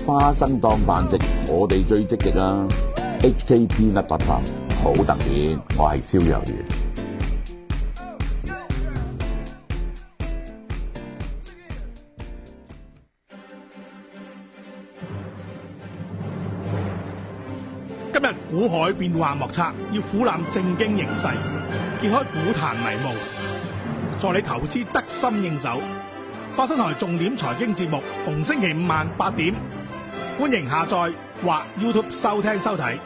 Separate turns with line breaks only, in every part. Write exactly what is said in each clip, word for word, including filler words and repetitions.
花生當飯食，我哋最積極啊 ！H K Peanut Butter 好特別，我係蕭若元。
今日股海變幻莫測，要俯瞰正經形勢，揭開股壇迷霧，助你投資得心應手。花生台重點財經節目，逢星期五晚八點，歡迎下載或 YouTube 收聽收睇。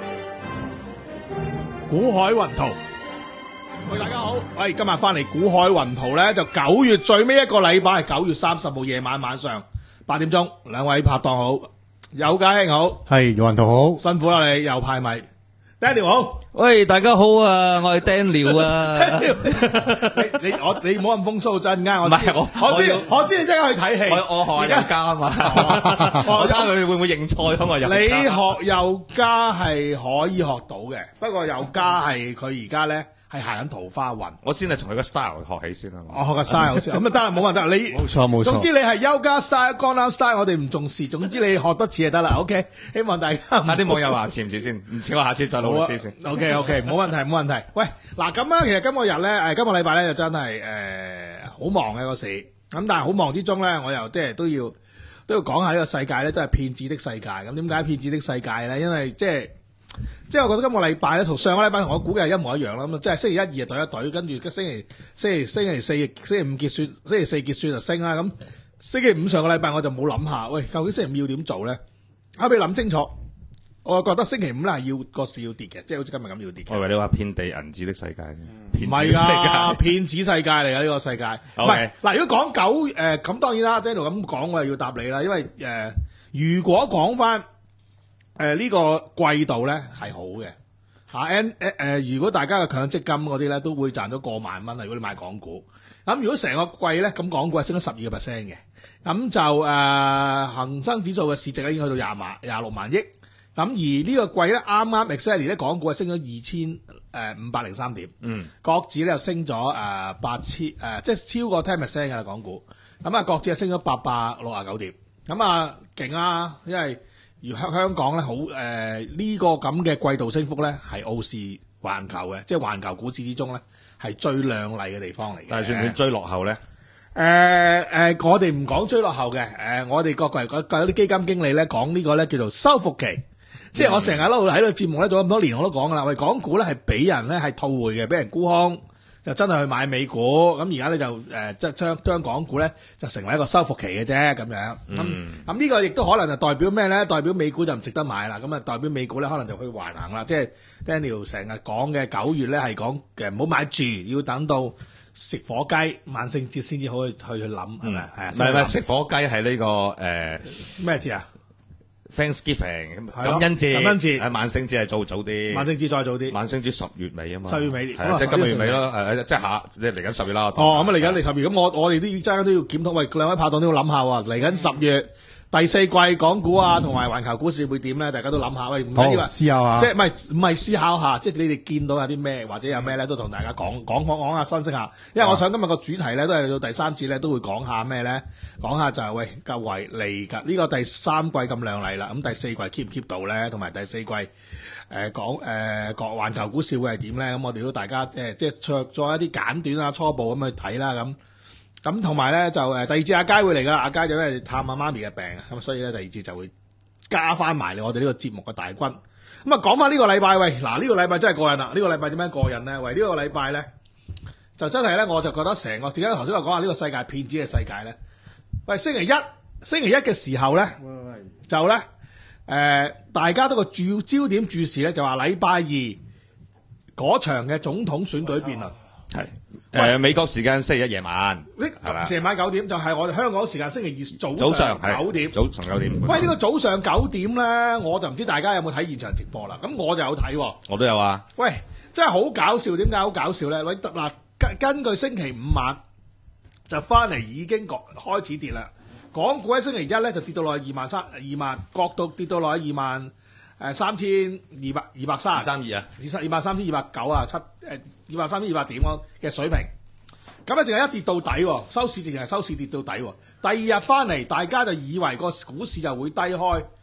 股海雲圖，喂，大家好，喂，今日翻嚟股海雲圖咧，就九月最尾一個禮拜，九月三十號夜晚晚上八點鐘，兩位拍檔好。有家兄好，
係雲圖好，
辛苦啦你又派米 ，Daniel 好，
喂大家好啊，我係 Daniel 啊，
你你我你唔好咁風騷真啱，我
唔係我
我知我知你即刻去睇戲，
我我學有家啊嘛，我睇下佢會唔會認錯咁啊？
你學有家係可以學到嘅，不過有家係佢而家咧係行緊桃花運，
我先係從佢個 style 學起先啊嘛，
我學個 style 先，咁啊得啦，冇問題，你
冇錯冇錯，
總之你係優家 style、江南 style， 我哋唔重視，總之你學得似就得啦 ，OK， 希望大家
睇啲網友話似唔似先，唔似我下次再努力啲先
，OK OK， 冇問題冇問題。喂，嗱咁啊，其實今個日咧，誒今個禮拜咧就真係誒好忙嘅個市，咁但係好忙之中咧，我又即係都要都要講下呢個世界咧，都係騙子的世界。咁點解騙子的世界咧？因為即係即係我覺得今個禮拜咧，同上個禮拜同我估計係一模一樣啦。咁啊，即係星期一、二啊對一對，跟住星期星期星期四、星期五結算，星期四結算就升啦。咁星期五上個禮拜我就冇諗下，喂，究竟星期五要點做咧？後尾諗清楚。我覺得星期五咧係要個市要跌嘅，即係好似今日咁要跌嘅。
我以為你話遍地銀紙的世界啫，
唔係㗎，騙子世界嚟㗎呢個世界。唔係嗱，如果講九誒咁當然啦 ，Daniel 咁講我又要答你啦，因為誒、呃、如果講翻誒呢個季度咧係好嘅嚇 ，N 誒誒如果大家嘅強積金嗰啲咧都會賺咗過萬蚊啊！如果你買港股，咁如果成個季咧咁港股係升咗十二個 percent 嘅，咁就誒、呃、恆生指數嘅市值咧已經去到廿萬廿六萬億。咁而呢個季咧，啱啱 exactly 咧，港股係升咗二千誒五百零三點，嗯，國指咧又升咗誒八千誒，即係超過 ten percent 嘅啦，港股。咁啊，國指係升咗八百六十九點，咁啊勁啊！因為如香香港咧好誒呢個咁嘅季度升幅咧，係傲視環球嘅，即係環球股市之中咧係最亮麗嘅地方嚟嘅。
但係算唔算追落後咧？
誒、呃、誒、呃，我哋唔講追落後嘅，誒、呃，我哋各個係有啲基金經理咧講呢個咧叫做收復期。即係我成日喺度喺度節目咧做咁多年我都講噶啦，喂，港股咧係俾人咧係套匯嘅，俾人沽空就真係去買美股，咁而家咧就誒即係將將港股咧就成為一個收復期嘅啫咁樣。咁咁呢個亦都可能就代表咩咧？代表美股就唔值得買啦。咁啊代表美股咧可能就去橫行啦。即係 Daniel 成日講嘅九月咧係講嘅唔好買住，要等到食火雞萬聖節先至好去去去諗係咪？係啊，
唔係唔係食火雞係呢個誒
咩節啊？
Thanksgiving 感恩節，
感恩節，
係萬聖節係早早啲，
萬聖節再早啲，
萬聖節十月尾啊嘛，
十月尾，
係即係今個月尾咯，誒即係下即係嚟緊十月啦。
哦，咁啊嚟緊嚟十月，咁我我哋都要爭都要檢討，喂，兩位拍檔都要諗下喎，嚟緊十月第四季港股啊，同埋環球股市會點咧？大家都諗下，喂，唔緊要啊，
思考下，
即係唔係唔係思考下，即係你哋見到有啲咩或者有咩咧，都同大家講講講講下，分析下。因為我想今日個主題咧，都係到第三節咧，都會講下咩咧？講下就係、是、喂，夠為嚟㗎呢個第三季咁亮麗啦，咁第四季 keep 唔 keep 到咧？同埋第四季誒、呃、講誒個環球股市會係點咧？咁我哋都大家誒、呃、即係作作一啲簡短啊初步咁去睇啦咁。咁同埋咧就誒第二節阿佳會嚟噶啦，阿佳就因為探下媽咪嘅病啊，咁所以咧第二節就會加翻埋我哋呢個節目嘅大軍。咁啊講翻呢個禮拜，喂嗱呢個禮拜真係過癮啦！呢、這個禮拜點樣過癮咧？喂呢、這個禮拜咧就真係咧，我就覺得成個點解頭先我講下呢個世界騙子嘅世界咧？喂星期一星期一嘅時候咧，就咧誒、呃、大家都個注焦點注視咧，就話禮拜二嗰場嘅總統選舉辯論
係。誒、呃，美國時間星期一夜晚，
成晚九點就係我哋香港時間星期二早
早上
九點，
早上九點。
喂，呢、這個早上九點咧，我就唔知大家有冇睇現場直播啦。咁我就有睇，
我都有啊。
喂，真係好搞笑，點解好搞笑咧？喂，嗱，根根據星期五晚就翻嚟已經開始跌啦。港股喺星期一咧就跌到落去二萬三二萬，角度跌到落去二萬誒三千二百二百三
二三二啊，
二十二萬三千二百九啊七誒。二萬三千二百點嘅水平，咁咧淨係一跌到底，收市淨係收市跌到底。第二日翻嚟，大家就以為個股市就會低開，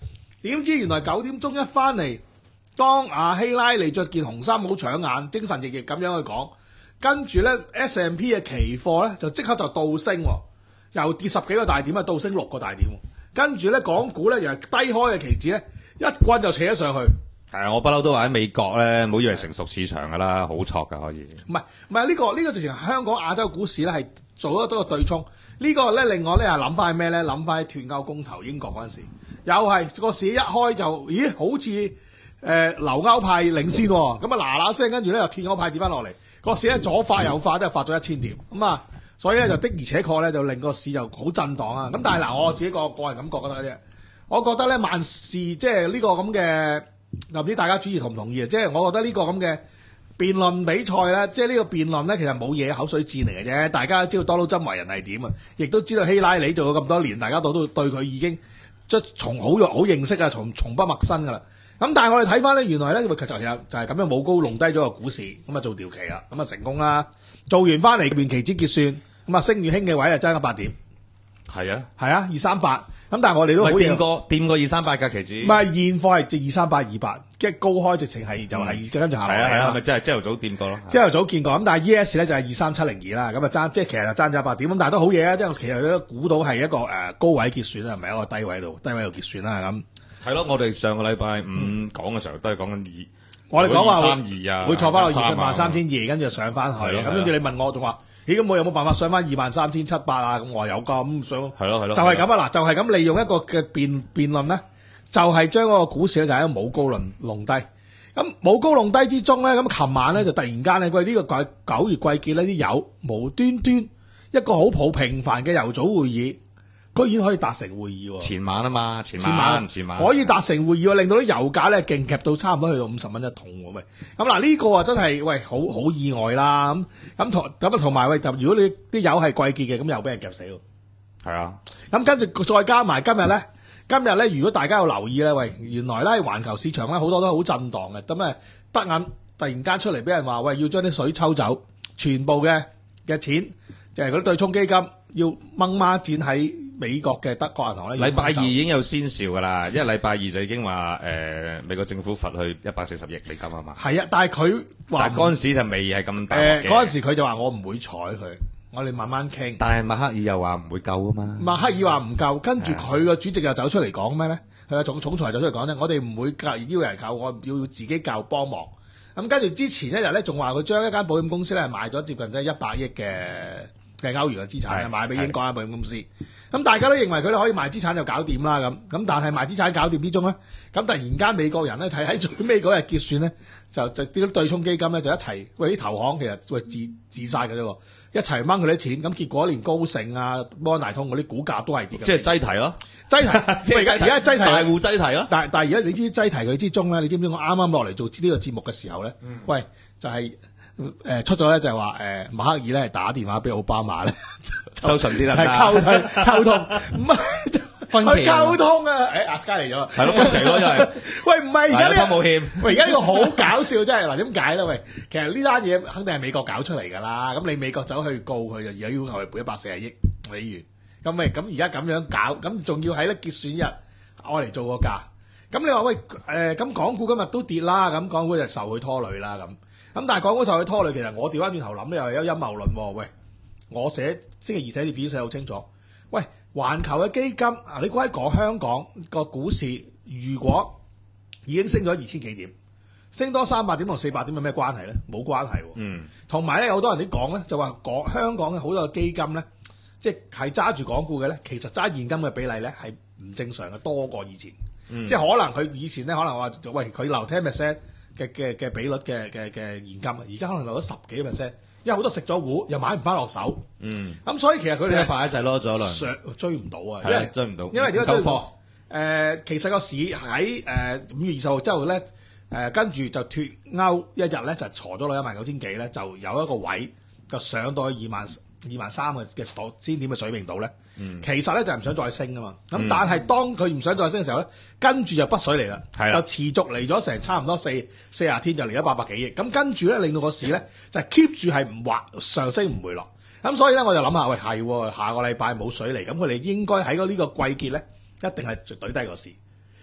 點知原來九點鐘一翻嚟，當阿希拉里着件紅衫好搶眼，精神奕奕咁樣去講，跟住咧 S and P 嘅期貨咧就即刻就倒升，由跌十幾個大點啊，倒升六個大點，跟住咧港股咧又係低開嘅期指咧一棍就扯咗上去。
係啊，我不嬲都話喺美國咧，唔好以為成熟市場噶啦，好錯噶可以。
唔係唔係呢個呢、呢個直情係香港亞洲股市咧係做得多個對沖。呢個咧另外咧又諗翻係咩咧？諗翻脫歐公投英國嗰陣時，又係個市一開就，咦好似誒、呃、留歐派領先喎、哦，咁啊嗱嗱聲跟住咧又脫歐派跌翻落嚟，個市咧左發右發都係發咗一千點，咁啊，所以咧就的而且確咧就令個市就好震盪啊！咁但係嗱，我自己個個人感覺覺得啫，我覺得咧萬事即係呢個咁嘅，唔知大家主意同唔同意啊？即係我覺得呢個咁嘅。辯論比賽咧，即係呢個辯論咧，其實冇嘢口水戰嚟嘅啫。大家都知道多魯珍為人係點啊，亦都知道希拉里做咗咁多年，大家都都對佢已經即係從好好認識啊，從從不陌生噶啦。咁但係我哋睇翻咧，原來咧其實就係咁樣冇高弄低咗個股市，咁啊做調期啦，咁啊成功啦。做完翻嚟面期指結算，咁啊升與興嘅位啊爭咗八點。
係啊，
係啊，二三八。咁但係我哋都好
掂過掂過二三八嘅期指。
唔係現貨係值二三八二八，即係高開直情係就係跟住下落嚟。
係啊，咪即係朝頭早掂過咯。
朝頭早見過，咁但係 E S 咧就係二三七零二啦，咁啊爭即係其實就爭咗八點，咁但係都好嘢啊！即係其實都估到係一個誒高位結算啦，唔係一個低位度低位度結算啦咁。
係咯，我哋上個禮拜五講嘅時候都係講緊二，
我哋講話
三二啊，
會坐翻到二萬三千二，跟住就上翻去。咁跟住你問我仲話，咦咁我有冇辦法上翻二萬三千七百啊？咁我話有㗎，咁上
係咯係咯，
就係咁啊！嗱，就係咁利用一個嘅辯辯論咧，就係將嗰個股市咧就喺度冇高論弄低。咁冇高弄低之中咧，咁琴晚咧就突然間咧，佢呢個九九月季結呢啲油無端端一個好普平凡嘅油組會議，居然可以達成會議喎。
前晚啊嘛，前晚
前晚
前晚
可以達成會議喎，令到啲油價咧勁夾到差唔多去到五十蚊一桶喎。喂，咁嗱呢個啊真係喂好好意外啦。咁咁同咁啊同埋喂，就如果你啲油係季結嘅，咁又俾人夾死喎。
係啊，
咁跟住再加埋今日咧。今日咧，如果大家有留意咧，喂，原來咧環球市場咧好多都好震盪嘅，咁誒德銀突然間出嚟俾人話，喂，要將啲水抽走，全部嘅嘅錢就係嗰啲對沖基金要掹孖展喺美國嘅德國銀行咧。
禮拜二已經有先兆㗎啦，因為禮拜二就已經話誒、呃、美國政府罰去一百四十億美金啊嘛。係
啊，但係佢話
但係嗰陣時就未係咁大
誒，嗰陣時佢就話我唔會睬佢。我哋慢慢傾，
但係默克爾又話唔會夠啊嘛。
默克爾話唔夠，跟住佢個主席又走出嚟講咩咧？佢個總總裁走出嚟講咧，我哋唔會教邀人救，我要自己教幫忙。咁跟住之前一日咧，仲話佢將一間保險公司咧賣咗接近即係一百億嘅嘅歐元嘅資產，賣俾英國間保險公司。咁大家都認為佢哋可以賣資產就搞掂啦咁。咁但係賣資產搞掂之中咧，咁突然間美國人咧睇喺最尾嗰日結算咧，就就啲對沖基金咧就一齊喂啲投行其實喂自自殺嘅啫喎。一齊掹佢啲錢，咁結果連高盛啊、摩根大通嗰啲股價都係跌嘅。
即係擠提咯，
擠提，即係而家而家擠提，
大戶擠提咯。
但但係而家你知擠提佢之中咧，你知唔知我啱啱落嚟做呢個節目嘅時候咧？嗯、喂，就係、是、誒、呃、出咗咧，就係話誒默克爾咧係打電話俾奧巴馬咧，
收順啲啦，
係溝通溝通，唔係分期溝通啊！誒阿斯加嚟咗，
係咯分期咯，真係。
喂，唔係而家呢個
冇險，
喂而家呢個好搞笑真係嗱，點解咧？喂，其實呢單嘢肯定係美國搞出嚟㗎啦。咁你美國走去告佢，就而家要求佢賠一百四十億美元。咁咪咁而家咁樣搞，咁仲要喺咧結算日我嚟做個價。咁你話喂誒，咁、呃、港股今日都跌啦，咁港股就受佢拖累啦咁。咁但係港股受佢拖累，其實我調翻轉頭諗咧，又有陰謀論喎。喂，我寫星期二寫啲片寫好清楚。喂，環球嘅基金啊，你估喺講香港個股市，如果已經升咗二千幾點，升多三百點同四百點有咩關係咧？冇關係喎。嗯。同埋咧，有好多人啲講咧，就話港香港嘅好多嘅基金咧，即係揸住港股嘅咧，其實揸現金嘅比例咧係唔正常嘅，多過以前。嗯、即係可能佢以前咧，可能話喂佢留 ten percent 嘅嘅嘅比率嘅嘅嘅現金，而家可能留咗十幾 percent。因為好多食咗糊，又買唔翻落手。嗯，咁所以其實佢哋
升快一滯咯，咗啦，
上追唔到啊，
因為追唔到，
因為點解追唔到？誒，其實個市喺誒五月二十號之後咧，誒跟住就脫歐一日咧就挫咗落一萬九千幾咧，就有一個位就上到去二萬二萬三嘅嘅千點嘅水平度咧。嗯、其實咧就係唔想再升啊嘛。咁、嗯、但係當佢唔想再升嘅時候咧，跟住就北水嚟啦，就持續嚟咗成差唔多四四十天就嚟咗八百幾億。咁跟住咧令到個市咧就係 keep 住係唔滑上升唔回落。咁所以咧我就諗下，喂係下個禮拜冇水嚟，咁佢哋應該喺呢個季結咧一定係懟低個市。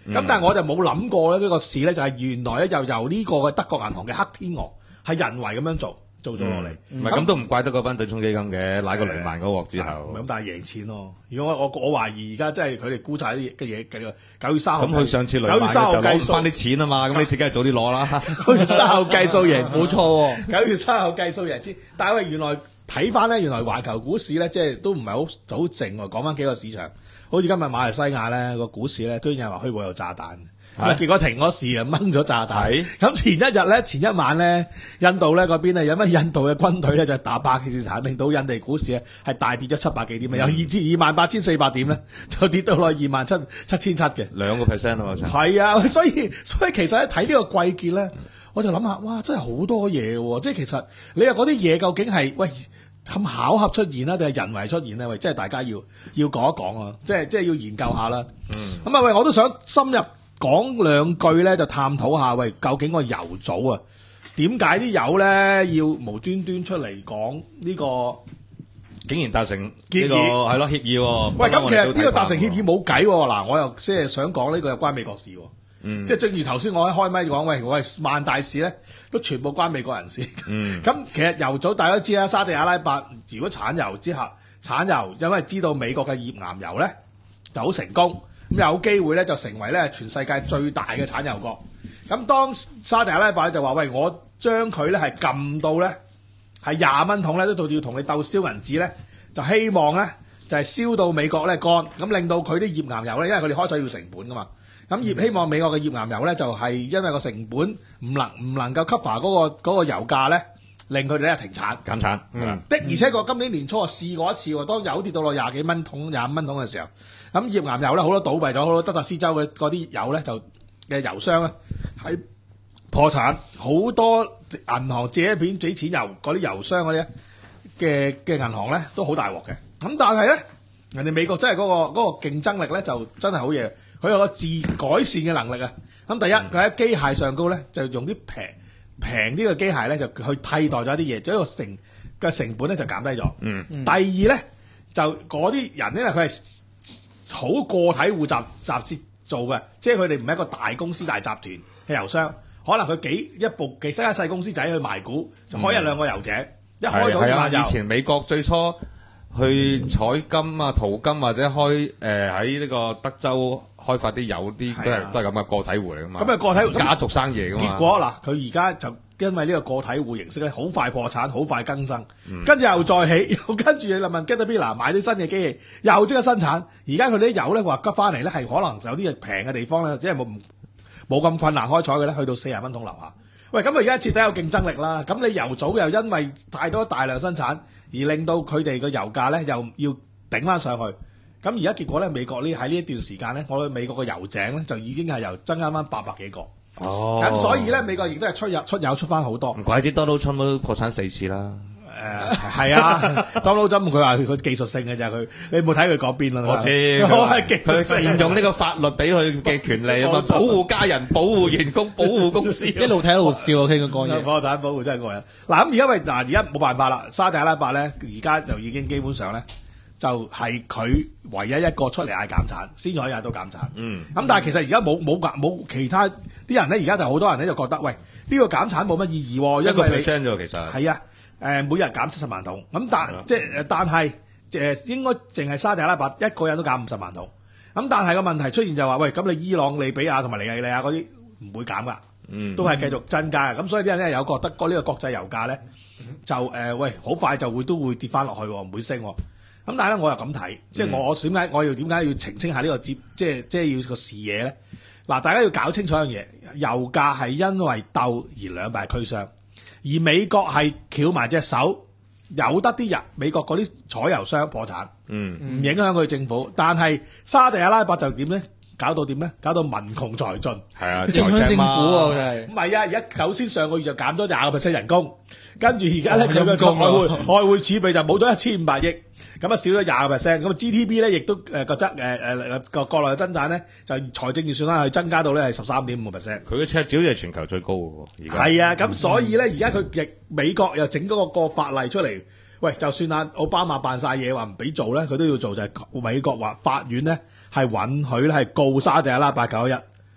咁但係我就冇諗過咧呢個事咧，就係原來咧就由呢個嘅德國銀行嘅黑天鵝係人為咁樣做做咗落嚟。
唔係咁都唔怪得嗰班對沖基金嘅，拉個雷曼嗰鑊之後。
咁但係贏錢咯。如果我我我懷疑而家真係佢哋估晒啲嘅嘢嘅九月三號。
咁佢上次雷曼嘅時候攞唔翻啲錢啊嘛，咁你自己係早啲攞啦。
九月三號計數贏，
冇錯喎。
九月三號計數贏錢，但係喂原來睇翻咧，原來環球股市咧即係都唔係好好靜喎。講翻幾個市場。好似今日馬來西亞咧個股市咧，居然係話虛報有炸彈，咁啊結果停嗰市啊掹咗炸彈。咁前一日咧，前一晚咧，印度咧嗰邊咧有乜印度嘅軍隊咧就打巴基斯坦，令到印地股市咧係大跌咗七百幾點，由二至二萬八千四百點咧，就跌到落二萬七七千七嘅
兩個 percent 啊嘛，
係啊，所以所以其實咧睇呢個季結咧，我就諗下，哇，真係好多嘢喎！即係其實你話嗰啲嘢究竟係喂？咁巧合出現啦，定係人為出現咧？喂，即係大家要要講一講啊！即係即係要研究下啦。嗯。咁啊，喂，我都想深入講兩句咧，就探討下，喂，究竟個油組啊，點解啲油咧要無端端出嚟講呢個？
竟然達成
協議
呢個係咯協議喎。
喂，咁其實呢個達成協議冇計喎。嗱，我又即係想講呢個有關美國事喎。嗯，即係正如頭先我喺開咪講，喂，我係萬大事咧，都全部關美國人事。嗯，咁其實油組大家都知啦，沙地阿拉伯如果產油之後，產油因為知道美國嘅頁岩油咧就好成功，咁有機會咧就成為咧全世界最大嘅產油國。咁當沙地阿拉伯就話喂，我將佢咧係撳到咧係廿蚊桶咧，都到要同你鬥燒銀紙咧，就希望咧就係、是、燒到美國咧乾，咁令到佢啲頁岩油咧，因為佢哋開採要成本噶嘛。咁業希望美國嘅頁岩油咧，就係因為個成本唔能唔能夠 cover 嗰個嗰個油價咧，令佢哋咧停產
減產。嗯，
的而且確今年年初啊試過一次喎，當油跌到落廿幾蚊桶、廿五蚊桶嘅時候，咁頁岩油咧好多倒閉咗，好多德克斯州嘅嗰啲油咧就嘅油商咧係破產，好多銀行借一片俾錢油嗰啲油商嗰啲嘅嘅銀行咧都好大鑊嘅。咁但係咧，人哋美國真係嗰個嗰個競爭力咧就真係好嘢。佢有個自改善嘅能力啊！咁第一，佢喺機械上高咧，就用啲平平啲嘅機械咧，就去替代咗一啲嘢，將個成嘅成本咧就減低咗。嗯。第二咧，就嗰啲人因為佢係好個體戶集集資做嘅，即係佢哋唔係一個大公司大集團嘅油商，可能佢幾一部幾間細公司仔去賣股，就開一兩個油井，嗯、一開到二萬油。以
前美國最初去採金啊、淘金或者開誒喺呢個德州。開發啲有啲都係都係咁嘅個體戶嚟噶嘛，咁啊個體戶家族生意噶嘛。
結果嗱，佢而家就因為呢個個體戶形式咧，好快破產，好快更生，跟、嗯、住又再起，又跟住你問 Caterpillar 買啲新嘅機器，又即刻生產。而家佢啲油咧話急翻嚟咧，係可能有啲平嘅地方咧，即係冇冇咁困難開採嘅咧，去到四十蚊桶樓下。喂，咁啊而家徹底有競爭力啦。咁你油組又因為太多大量生產，而令到佢哋個油價咧又要頂翻上去。咁而家結果咧，美國呢喺呢一段時間咧，我哋美國個油井咧就已經係由增加翻八百幾個。哦，咁所以咧，美國亦都係出入出油出翻好多。
唔怪之 Donald Trump 都破產四次啦。
誒係啊，Donald Trump佢話佢技術性嘅就係佢，你冇睇佢嗰邊啦。
我知，佢善用呢個法律俾佢嘅權利啊嘛，保護家人、保護員工、保護公司，
一路睇一路笑，傾佢講嘢。
破產保護真係過癮。嗱咁而家咪嗱而家冇辦法啦，沙地阿拉伯咧而家就已經基本上咧。就係佢唯一一個出嚟嗌減產，先可以嗌到減產。嗯，咁但係其實而家冇冇冇其他啲人咧，而家就好多人咧就覺得，喂呢、呢個減產冇乜意義喎，
一個 percent 啫其實。係啊，
誒每日減七十萬桶，咁但即係但係誒應該淨係沙地阿拉伯一個人都減五十萬桶，咁但係個問題出現就話，喂咁你伊朗、利比亞同埋尼日利亞嗰啲唔會減㗎，嗯，都係繼續增加嘅，咁所以啲人咧有覺得嗰呢個國際油價咧就誒、呃、喂好快就會都會跌翻落去，唔會升。咁但係咧，我又咁睇，即係我我點解我要點解要澄清下呢個接，即係即係要個視野咧？嗱，大家要搞清楚一樣嘢，油價係因為鬥而兩敗俱傷，而美國係翹埋隻手，有得啲人美國嗰啲採油商破產，嗯，唔影響佢政府，但係沙地阿拉伯就點咧？搞到點咧？搞到民窮財盡，係
啊，影響政府喎，真係。
唔係啊，而家首先上個月就減咗廿個 percent 人工，跟住而家咧佢嘅外匯外匯儲備就冇咗一千五百億，咁啊少咗廿個 percent，咁啊 G D P 咧亦都誒個增誒誒個國內嘅增長咧就財政預算啦，係增加到咧係十三點五個 percent。
佢嘅赤字好似係全球最高嘅喎，而家。
係啊，咁所以咧而家佢亦美國又整嗰個個法例出嚟。喂，就算阿奧巴馬辦晒嘢話唔俾做咧，佢都要做，就係、是、美國話法院咧係允許咧係告沙地阿拉伯九一一，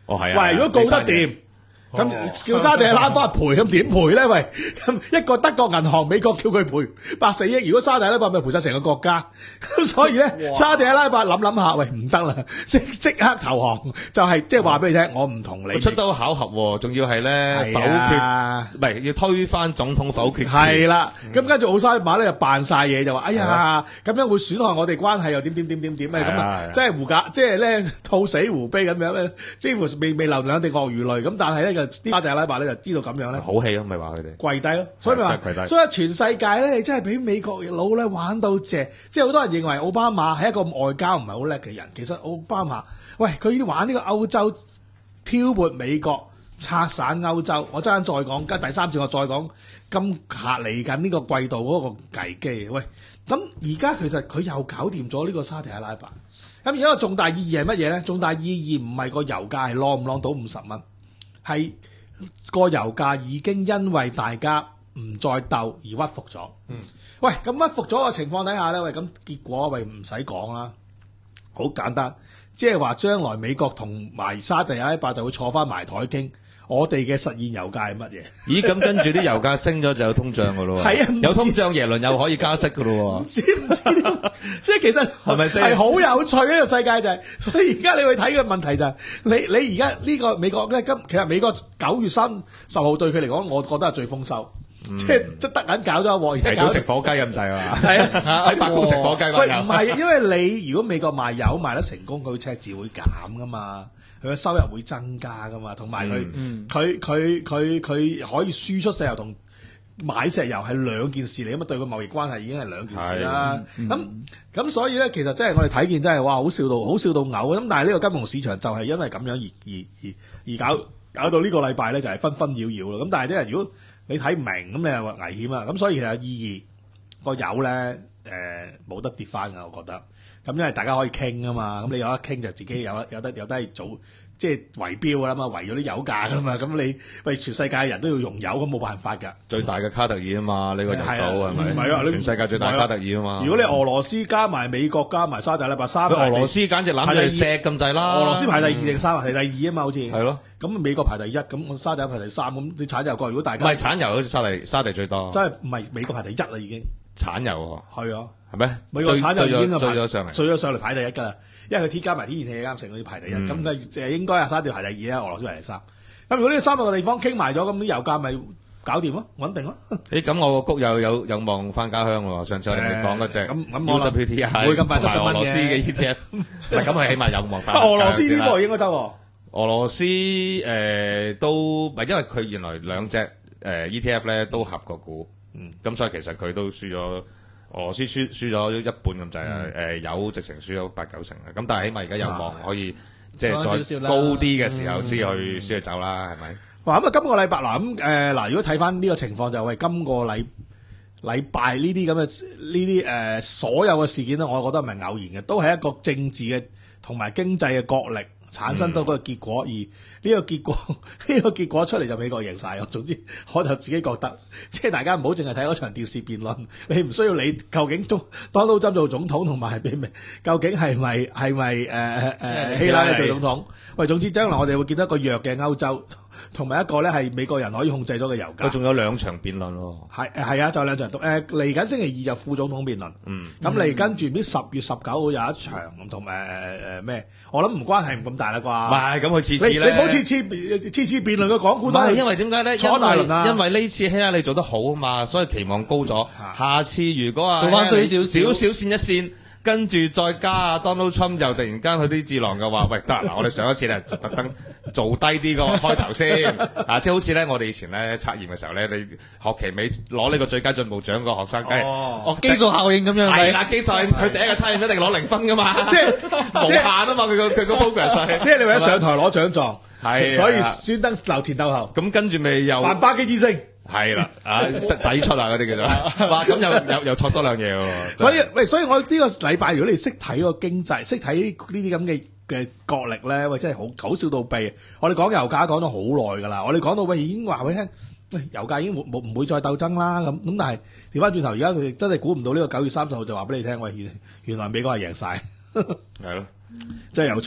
哦係啊，
喂，如果告得掂。咁叫沙地阿拉伯賠，咁點賠咧？喂，咁一個德國銀行，美國叫佢賠百四億，如果沙地阿拉伯咪賠晒成個國家。咁所以咧，沙地阿拉伯諗諗下，喂唔得啦，即即刻投降，就係即係話俾你聽，我唔同你。
出得好巧合，仲要係咧否決，唔係要推翻總統否決。
係啦，咁跟住奧沙馬咧就扮晒嘢，就話哎呀，咁樣會損害我哋關係，又點點點點點咧，咁啊，即係胡假，即係咧兔死狐悲咁樣咧，幾乎未未流兩滴鱷魚淚。咁但係咧就啲沙地阿拉伯咧就知道咁樣咧，
好氣咯，咪話佢哋
跪低咯，所以咪話，所以全世界咧，你真係俾美國佬咧玩到謝，即係好多人認為奧巴馬係一個外交唔係好叻嘅人，其實奧巴馬，喂佢要玩呢個歐洲挑撥美國。拆散歐洲，我陣間再講，跟第三次我再講，今下嚟緊呢個季度嗰個危機。喂，咁而家其實佢又搞掂咗呢個沙地阿拉伯。咁而家個重大意義係乜嘢咧？重大意義唔係個油價係浪唔浪到五十蚊，係個油價已經因為大家唔再鬥而屈服咗。嗯，喂，咁屈服咗嘅情況底下咧，喂，咁結果喂唔使講啦，好簡單，即係話將來美國同埋沙地阿拉伯就會坐翻埋台傾。我哋嘅實現油價係乜嘢？
咦，咁跟住啲油價升咗就有通脹噶咯喎，係啊，有通脹耶倫又可以加息噶咯喎，
知唔知？即係其實係咪先係好有趣呢個世界就係、是，所以而家你去睇嘅問題就係、是，你你而家呢個美國咧今其實美國九月三十號對佢嚟講，我覺得係最豐收。嗯、即係即得緊搞咗一鑊，而家搞食
火雞咁滯啊嘛！
係啊，喺
白宮食火雞嘛。
喂，唔係，因為你如果美國賣油賣得成功，佢赤字會減噶嘛，佢嘅收入會增加噶嘛，同埋佢佢佢佢佢可以輸出石油同買石油係兩件事嚟，咁啊對個貿易關係已經係兩件事啦。咁咁、嗯、所以咧，其實真係我哋睇見真係哇，好笑到好笑到嘔咁。但係呢個金融市場就係因為咁樣而而而而搞搞到呢個禮拜咧就係紛紛擾擾咯。咁但係啲人如果你睇唔明咁，你又話危險啊！咁所以其實意義個油咧，誒、呃、冇得跌翻噶，我覺得。咁因為大家可以傾啊嘛，咁你有得傾就自己有得有得有得係做，即係圍標噶啦嘛，圍咗啲油價噶嘛。咁你喂全世界人都要用油，咁冇辦法㗎。
最大嘅卡特爾啊嘛，呢、呢個油組係咪？唔係啊，全世界最大卡特爾啊嘛。
如果你俄羅斯加埋美國加埋沙特阿拉伯三，
俄羅斯簡直攬住錫咁滯啦。
俄羅斯排第二定三啊？排第二啊嘛，好似。
係咯。
咁美國排第一，咁沙地排第三，咁你產油國如果大家
唔係產油好似沙地沙地最多，
真係唔係美國排第一啦已經
產油喎，
係啊，
係咩？
美國產油已經
追咗上嚟，
追咗上嚟排第一㗎啦，因為佢添加埋天然氣啱成，佢要排第一，咁佢誒應該啊沙地排第二啊，俄羅斯排第三。咁如果呢三個地方傾埋咗，咁啲油價咪搞掂咯，穩定咯。
誒咁我個谷又有有望翻家鄉喎，上次我哋咪講嗰隻 U W T I
唔會咁快七十蚊嘅
俄羅斯嘅 E T F，唔係咁係起碼有望翻。
俄羅斯呢個應該得喎。
俄羅斯誒、呃、都唔係，因為佢原來兩隻誒、呃、E T F 咧都合個股，嗯，咁所以其實佢都輸咗，俄羅斯輸輸咗一半咁滯啊，誒有直情輸咗八九成啊，咁但係起碼而家有望可以、啊、即係再高啲嘅時候先去先、嗯、去走啦，係咪？
哇！咁啊，今個禮拜嗱咁誒嗱，如果睇翻呢個情況就係、是、今個禮禮拜呢啲咁嘅呢啲誒所有嘅事件咧，我覺得唔係偶然嘅，都係一個政治嘅同埋經濟嘅角力。產生到嗰個結果，嗯、而呢個結果呢、呢個結果出嚟就美國贏晒。總之，我就自己覺得，即係大家唔好淨係睇嗰場電視辯論，你唔需要理究竟中 Donald Trump 做總統同埋係咪究竟係咪係咪誒誒希拉里做總統？喂，總之將來我哋會見到一個弱嘅歐洲，同埋一個咧係美國人可以控制咗嘅油價。
佢仲有兩場辯論喎。係
係啊，就兩場。誒嚟緊星期二就副總統辯論。嗯。咁嚟跟住唔知十月十九號有一場，同埋誒誒咩？我諗唔關係唔咁大啦啩。
唔係，咁佢次次咧。
你唔好次次次次辯論嘅港股都係。
因為點解咧？
坐大輪啊！
因為呢次希拉里做得好啊嘛，所以期望高咗。下次如果啊，
做翻衰少少
少線一線。跟住再加啊 Donald Trump 又突然間去啲智囊嘅話，喂得嗱，我哋上一次咧就特登做低啲個開頭先啊，即係好似咧我哋以前咧測驗嘅時候咧，你學期尾攞呢個最佳進步獎個學生，梗係
哦基數效應咁樣
係啦，基數佢第一個測驗一定攞零分噶嘛，即係無限啊嘛，佢個佢個 progress 係，
即係你為咗上台攞獎狀，
係
所以專登留前鬥後，
咁跟住咪又
萬巴基之星。
係啦，啊抵出啊嗰啲叫做，哇咁又又又錯多兩嘢喎。
所以喂，所以我呢個禮拜如果你識睇個經濟，識睇呢啲咁嘅嘅角力咧，喂真係好搞笑到痹。我哋講油價講咗好耐噶啦，我哋講到喂已經話俾你聽，喂油價已經冇冇唔會再鬥爭啦咁咁，但係調翻轉頭而家佢真係估唔到呢個九月三十號就話俾你聽，喂原原來美國係贏晒，
係咯，
真係有趣。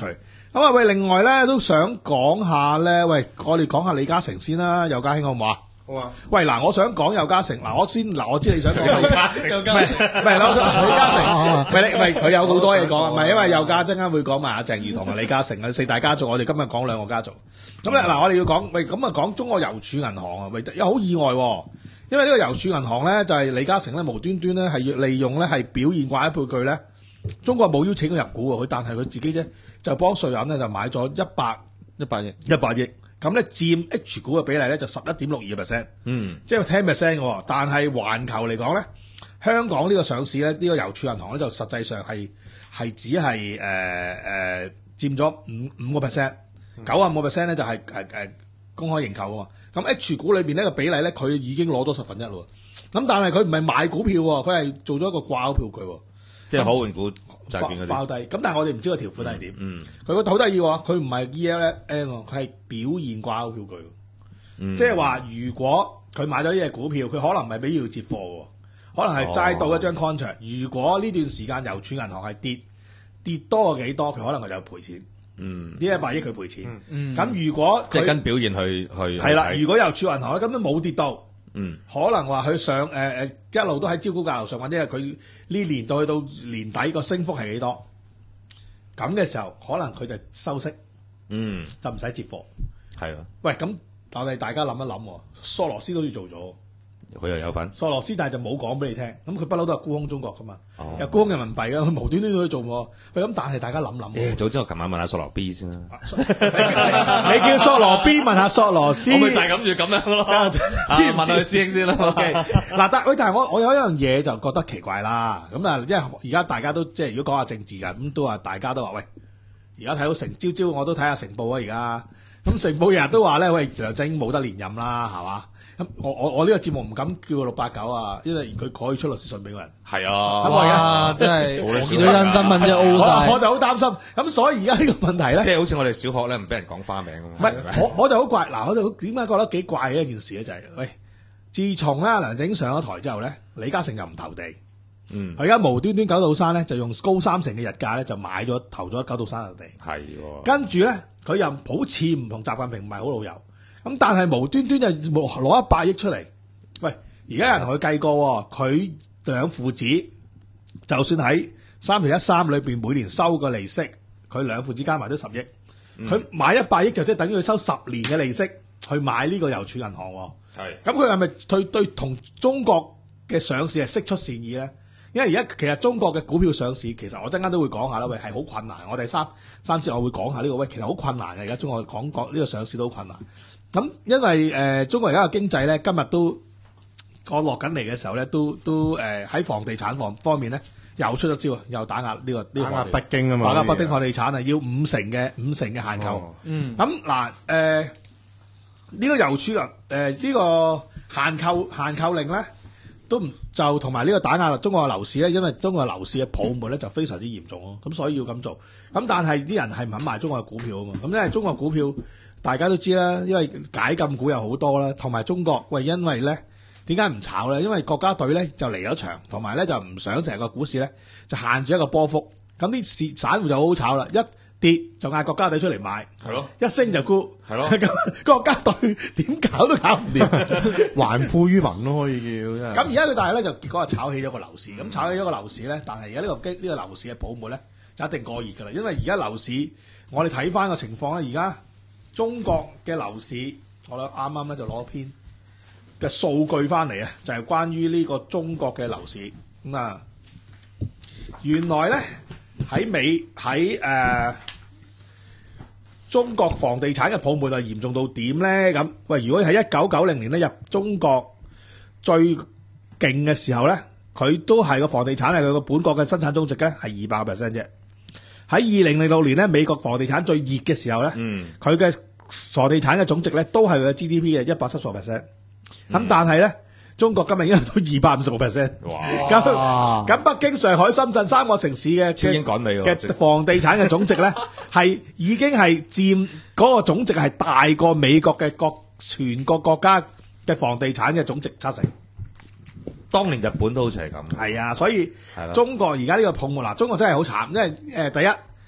咁啊喂，另外咧都想講下咧，喂，我哋講下李嘉誠先啦，有家興好唔好啊？
好啊，
喂，嗱，我想講有家誠，嗱，我先嗱，我知你想講李嘉誠，
有家
唔係唔係，李嘉誠，唔係你唔係佢有好多嘢講，唔係因為有家陣間會講埋阿鄭裕同埋李嘉誠啊四大家族，我哋今日講兩個家族。咁咧嗱，我哋要講，喂，咁啊講中國郵儲銀行啊，喂，又好意外喎，因為呢個郵儲銀行咧就係李嘉誠咧無端端咧係要利用咧係表現掛一倍據咧，中國冇邀請佢入股喎，佢但係佢自己啫就幫瑞銀咧就買咗一百
一百億，
一百億。咁咧佔 H 股嘅比例咧就十一點六二個 percent，
嗯，
即係 ten percent 喎。但係環球嚟講咧，香港呢個上市咧，呢、呢個郵儲銀行咧就實際上係係只係誒誒佔咗五五個 percent，九啊五個 percent 咧就係誒誒公開認購啊嘛。咁 H 股裏邊呢個比例咧，佢已經攞到十分一咯。咁但係佢唔係買股票喎，佢係做咗一個掛鈎票據喎。
即係可換股債券嗰啲。
包低，咁但係我哋唔知個條款係點。
嗯，
佢個好得意喎，佢唔係 E L N 喎，佢係表現掛鈎票據。
嗯
即係話，如果佢買咗呢隻股票，佢可能唔係俾要接貨喎，可能係齋到一張 contract。如果呢段時間郵儲銀行係跌跌多過幾多，佢可能佢就賠錢。
嗯，
呢一百億佢賠錢。咁、
嗯
如果
即係
佢
跟表現去去
係啦，
去睇
如果郵儲銀行咧根本冇跌到。
嗯
可能話佢上誒誒、呃、一路都喺招股價樓上，或者係佢呢年到去到年底個升幅係幾多？咁嘅時候，可能佢就收息，
嗯
就唔使接貨。
係啊，
喂，咁我哋大家諗一諗喎，索羅斯都要做咗，
佢又有份。
索羅斯但係就冇講俾你聽，咁佢不嬲都係沽空中國噶嘛，
哦
又沽空人民幣啊，佢無端端都去做喎。喂，咁但係大家諗諗喎，
誒，早知我琴晚問下索羅 B 先啦。
你叫索羅 B 問下索羅斯，
我咪就係諗住咁樣咯。啊
知唔知
問下佢師兄先啦。
OK，嗱，但喂，但係我我有一樣嘢就覺得奇怪啦。咁啊，因為而家大家都即係如果講下政治嘅，咁都話大家都話喂，而家睇到成朝朝我都睇下成報啊，而家咁成報日日都話咧，喂，梁振英冇得連任啦，係嘛？咁我我我呢個節目唔敢叫六八九啊，因為佢可以出律師信俾個人。
係
咁
啊，
我而家
哇！真係
好
見到真新聞真係 O
我
晒
我。就好擔心，咁所以而家呢個問題咧
即。係好似我哋小學咧唔俾人講花名咁。
唔係，我我就好怪嗱，我就點解覺得幾怪嘅一件事咧，就係、喂，自從咧梁振英上咗台之後咧，李嘉誠又唔投地，
嗯
佢而家無端端九道山咧就用高三成嘅日價咧就買咗投咗九道山嘅地，
係喎。
跟住咧佢又好似唔同習近平唔係好老友，咁但係無端端就攞一百億出嚟，喂，而家有人同佢計過，佢兩父子就算喺三條一三裏邊每年收個利息，佢兩父子加埋都十億。佢買一百億就即係等於佢收十年嘅利息去買呢個郵儲銀行喎。
係
咁佢係咪對對同中國嘅上市係釋出善意咧？因為而家其實中國嘅股票上市，其實我陣間都會講下啦，喂係好困難。我第三三節我會講下呢、個喂，其實好困難嘅。而家中國講講呢個上市都好困難。咁因為誒、呃、中國而家嘅經濟咧，今日都我落緊嚟嘅時候咧，都都誒喺、呃、房地產方方面咧。又出咗招啊！又打壓呢、呢個呢、呢個
打壓北京啊嘛，
打壓北京房地產啊，要五成嘅五成嘅限購。
哦
嗯，
咁嗱誒呢個郵儲啊誒呢個限購限購令咧，都唔就同埋呢個打壓中國嘅樓市咧，因為中國嘅樓市嘅泡沫咧就非常之嚴重咯。咁所以要咁做。咁但係啲人係唔肯買中國嘅股票啊嘛。咁因為中國股票大家都知啦，因為解禁股有好多啦，同埋中國喂，因為咧。點解唔炒咧？因為國家隊咧就離咗場，同埋咧就唔想成個股市咧就限住一個波幅。咁啲散戶就好好炒啦，一跌就嗌國家隊出嚟買，
係咯，
一升就沽，
係咯
咁國家隊點搞都搞唔掂，
還富於民咯，可以叫真係。
咁而家佢但係咧就結果係炒起咗個樓市，咁炒起咗個樓市咧，但係而家呢個呢、呢個樓市嘅泡沫咧就一定過熱㗎啦，因為而家樓市我哋睇翻個情況咧，而家中國嘅樓市，我咧啱啱咧就攞篇嘅數據翻嚟啊，就係、是、關於呢個中國嘅樓市咁啊、嗯，原來咧喺美喺誒、呃、中國房地產嘅泡沫係嚴重到點咧？咁喂，如果喺一九九零年咧入中國最勁嘅時候咧，佢都係個房地產係佢個本國嘅生產總值咧係二百 percent 啫。喺二零零六年咧，美國房地產最熱嘅時候咧，佢嘅、嗯、房地產嘅總值咧都係佢嘅 G D P 嘅一百七十個 percent。咁但係咧，中國今日已經到二百五十個 percent。
哇！
咁咁北京、上海、深圳三個城市嘅
超英趕美喎
嘅房地產嘅總值咧，係已經係佔嗰個總值係大過美國嘅國全國國家嘅房地產嘅總值七成。
當年日本都好似係咁。
係啊，所以
係啦
中國而家呢個泡沫嗱，中國真係好慘，因為誒、呃、第一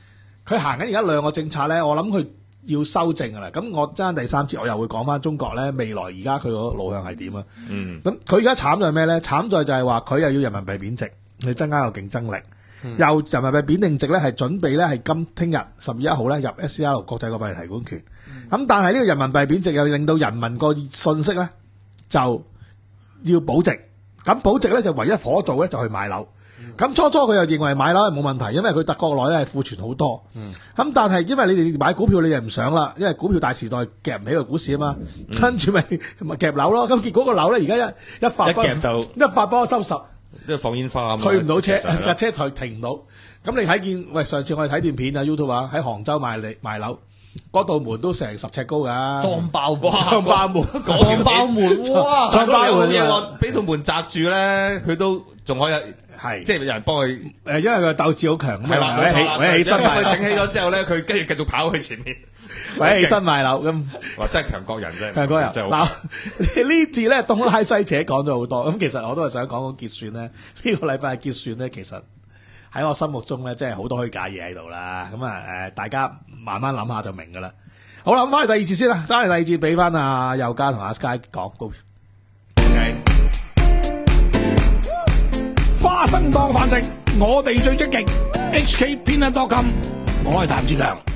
佢行緊而家兩個政策咧，我諗佢要修正噶啦。咁我爭第三節我又會講翻中國咧未來而家佢個路向係點啊？
嗯，
咁佢而家慘在係咩咧？慘在就係話佢又要人民幣貶值，你增加個競爭力。
嗯
又人民幣貶定值咧，係準備咧係今聽日十月一號咧入 S C L 國際貨幣提款權。咁、嗯、但係呢個人民幣貶值又令到人民個信息咧就要保值。咁保值咧就唯一可做咧就去買樓。咁、嗯、初初佢又認為買樓係冇問題，因為佢特國內咧係庫存好多。咁、嗯、但係因為你哋買股票你哋唔想啦，因為股票大時代夾唔起個股市啊嘛，
嗯、
跟住咪咪夾樓咯。咁結果個樓咧而家一一發
一夾就
一發幫我收拾。
即係放煙花啊嘛，
推唔到車，
其實
架車停停唔到。咁你睇見，喂，上次我哋睇段片啊 YouTube 啊，喺杭州賣你賣樓，嗰道門都成十尺高噶，
裝爆門，
裝爆門，
裝爆門，哇！
裝爆門
嘢喎，俾道門擲住咧，佢都仲可以
係，
即係有人幫佢
誒，因為佢鬥志好強，
係啦，
起為起身賣
佢整起咗之後咧，佢跟住繼續跑去前面，
為起身賣樓咁。
哇！真係強國人啫，
強國人。
嗱
呢節咧東拉西扯講咗好多，咁其實我都係想講講結算咧。呢個禮拜嘅結算咧，其實喺我心目中咧，真係好多虛假嘢喺度啦。咁啊誒，大家慢慢諗下就明噶啦。好啦，咁翻嚟第二節先啦，翻嚟第二節俾翻阿佑嘉同阿 Sky 講。花生當飯食，我哋最積極。H K Peanut dot com， 我係譚志強。